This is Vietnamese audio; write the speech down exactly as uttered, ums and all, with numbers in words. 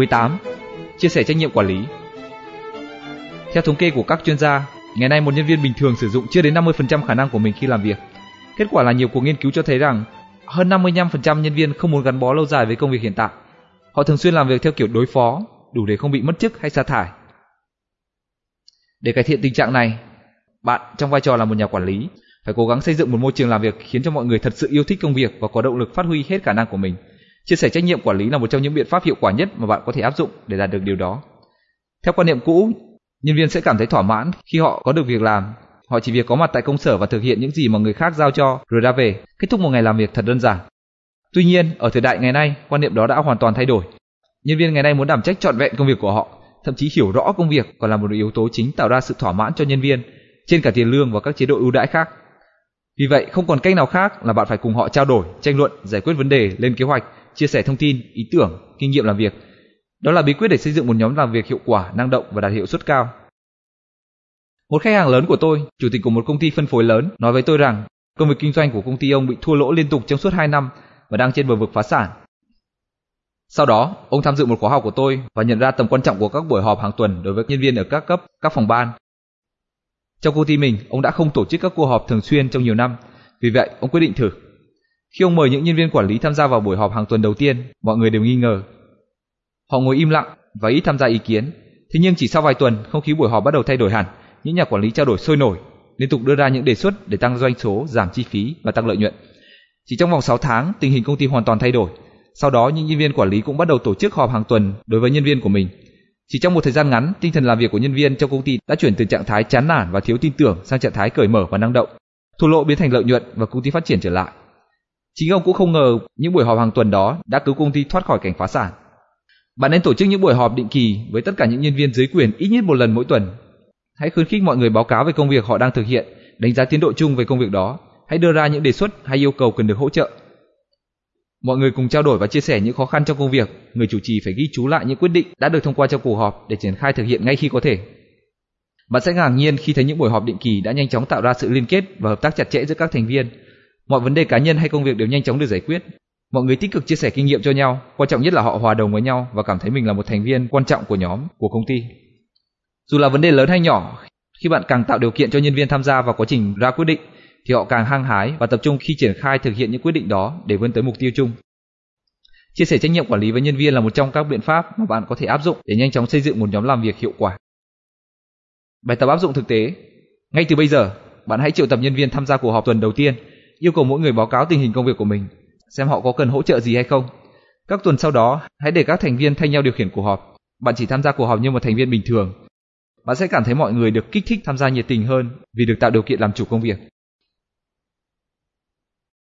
mười tám. Chia sẻ trách nhiệm quản lý. Theo thống kê của các chuyên gia, ngày nay một nhân viên bình thường sử dụng chưa đến năm mươi phần trăm khả năng của mình khi làm việc. Kết quả là nhiều cuộc nghiên cứu cho thấy rằng hơn năm mươi lăm phần trăm nhân viên không muốn gắn bó lâu dài với công việc hiện tại. Họ thường xuyên làm việc theo kiểu đối phó, đủ để không bị mất chức hay sa thải. Để cải thiện tình trạng này, bạn trong vai trò là một nhà quản lý phải cố gắng xây dựng một môi trường làm việc khiến cho mọi người thật sự yêu thích công việc và có động lực phát huy hết khả năng của mình. Chia sẻ trách nhiệm quản lý là một trong những biện pháp hiệu quả nhất mà bạn có thể áp dụng để đạt được điều đó. Theo quan niệm cũ, nhân viên sẽ cảm thấy thỏa mãn khi họ có được việc làm. Họ chỉ việc có mặt tại công sở và thực hiện những gì mà người khác giao cho rồi ra về, kết thúc một ngày làm việc thật đơn giản. Tuy nhiên, ở thời đại ngày nay, quan niệm đó đã hoàn toàn thay đổi. Nhân viên ngày nay muốn đảm trách trọn vẹn công việc của họ, thậm chí hiểu rõ công việc còn là một yếu tố chính tạo ra sự thỏa mãn cho nhân viên, trên cả tiền lương và các chế độ ưu đãi khác. Vì vậy, không còn cách nào khác là bạn phải cùng họ trao đổi, tranh luận, giải quyết vấn đề, lên kế hoạch, chia sẻ thông tin, ý tưởng, kinh nghiệm làm việc. Đó là bí quyết để xây dựng một nhóm làm việc hiệu quả, năng động và đạt hiệu suất cao. Một khách hàng lớn của tôi, chủ tịch của một công ty phân phối lớn, nói với tôi rằng công việc kinh doanh của công ty ông bị thua lỗ liên tục trong suốt hai năm và đang trên bờ vực phá sản. Sau đó, ông tham dự một khóa học của tôi và nhận ra tầm quan trọng của các buổi họp hàng tuần đối với nhân viên ở các cấp, các phòng ban. Trong công ty mình, ông đã không tổ chức các cuộc họp thường xuyên trong nhiều năm, vì vậy ông quyết định thử. Khi ông mời những nhân viên quản lý tham gia vào buổi họp hàng tuần đầu tiên, mọi người đều nghi ngờ. Họ ngồi im lặng và ít tham gia ý kiến. Thế nhưng chỉ sau vài tuần, không khí buổi họp bắt đầu thay đổi hẳn. Những nhà quản lý trao đổi sôi nổi, liên tục đưa ra những đề xuất để tăng doanh số, giảm chi phí và tăng lợi nhuận. Chỉ trong vòng sáu tháng, tình hình công ty hoàn toàn thay đổi. Sau đó, những nhân viên quản lý cũng bắt đầu tổ chức họp hàng tuần đối với nhân viên của mình. Chỉ trong một thời gian ngắn, tinh thần làm việc của nhân viên trong công ty đã chuyển từ trạng thái chán nản và thiếu tin tưởng sang trạng thái cởi mở và năng động. Thua lỗ biến thành lợi nhuận và công ty phát triển trở lại. Chính ông cũng không ngờ những buổi họp hàng tuần đó đã cứu công ty thoát khỏi cảnh phá sản. Bạn nên tổ chức những buổi họp định kỳ với tất cả những nhân viên dưới quyền ít nhất một lần mỗi tuần. Hãy khuyến khích mọi người báo cáo về công việc họ đang thực hiện, đánh giá tiến độ chung về công việc đó. Hãy đưa ra những đề xuất hay yêu cầu cần được hỗ trợ. Mọi người cùng trao đổi và chia sẻ những khó khăn trong công việc. Người chủ trì phải ghi chú lại những quyết định đã được thông qua trong cuộc họp để triển khai thực hiện ngay khi có thể. Bạn sẽ ngạc nhiên khi thấy những buổi họp định kỳ đã nhanh chóng tạo ra sự liên kết và hợp tác chặt chẽ giữa các thành viên. Mọi vấn đề cá nhân hay công việc đều nhanh chóng được giải quyết. Mọi người tích cực chia sẻ kinh nghiệm cho nhau, quan trọng nhất là họ hòa đồng với nhau và cảm thấy mình là một thành viên quan trọng của nhóm, của công ty. Dù là vấn đề lớn hay nhỏ, khi bạn càng tạo điều kiện cho nhân viên tham gia vào quá trình ra quyết định, thì họ càng hăng hái và tập trung khi triển khai thực hiện những quyết định đó để vươn tới mục tiêu chung. Chia sẻ trách nhiệm quản lý với nhân viên là một trong các biện pháp mà bạn có thể áp dụng để nhanh chóng xây dựng một nhóm làm việc hiệu quả. Bài tập áp dụng thực tế. Ngay từ bây giờ, bạn hãy triệu tập nhân viên tham gia cuộc họp tuần đầu tiên, yêu cầu mỗi người báo cáo tình hình công việc của mình, xem họ có cần hỗ trợ gì hay không. Các tuần sau đó, hãy để các thành viên thay nhau điều khiển cuộc họp. Bạn chỉ tham gia cuộc họp như một thành viên bình thường. Bạn sẽ cảm thấy mọi người được kích thích tham gia nhiệt tình hơn vì được tạo điều kiện làm chủ công việc.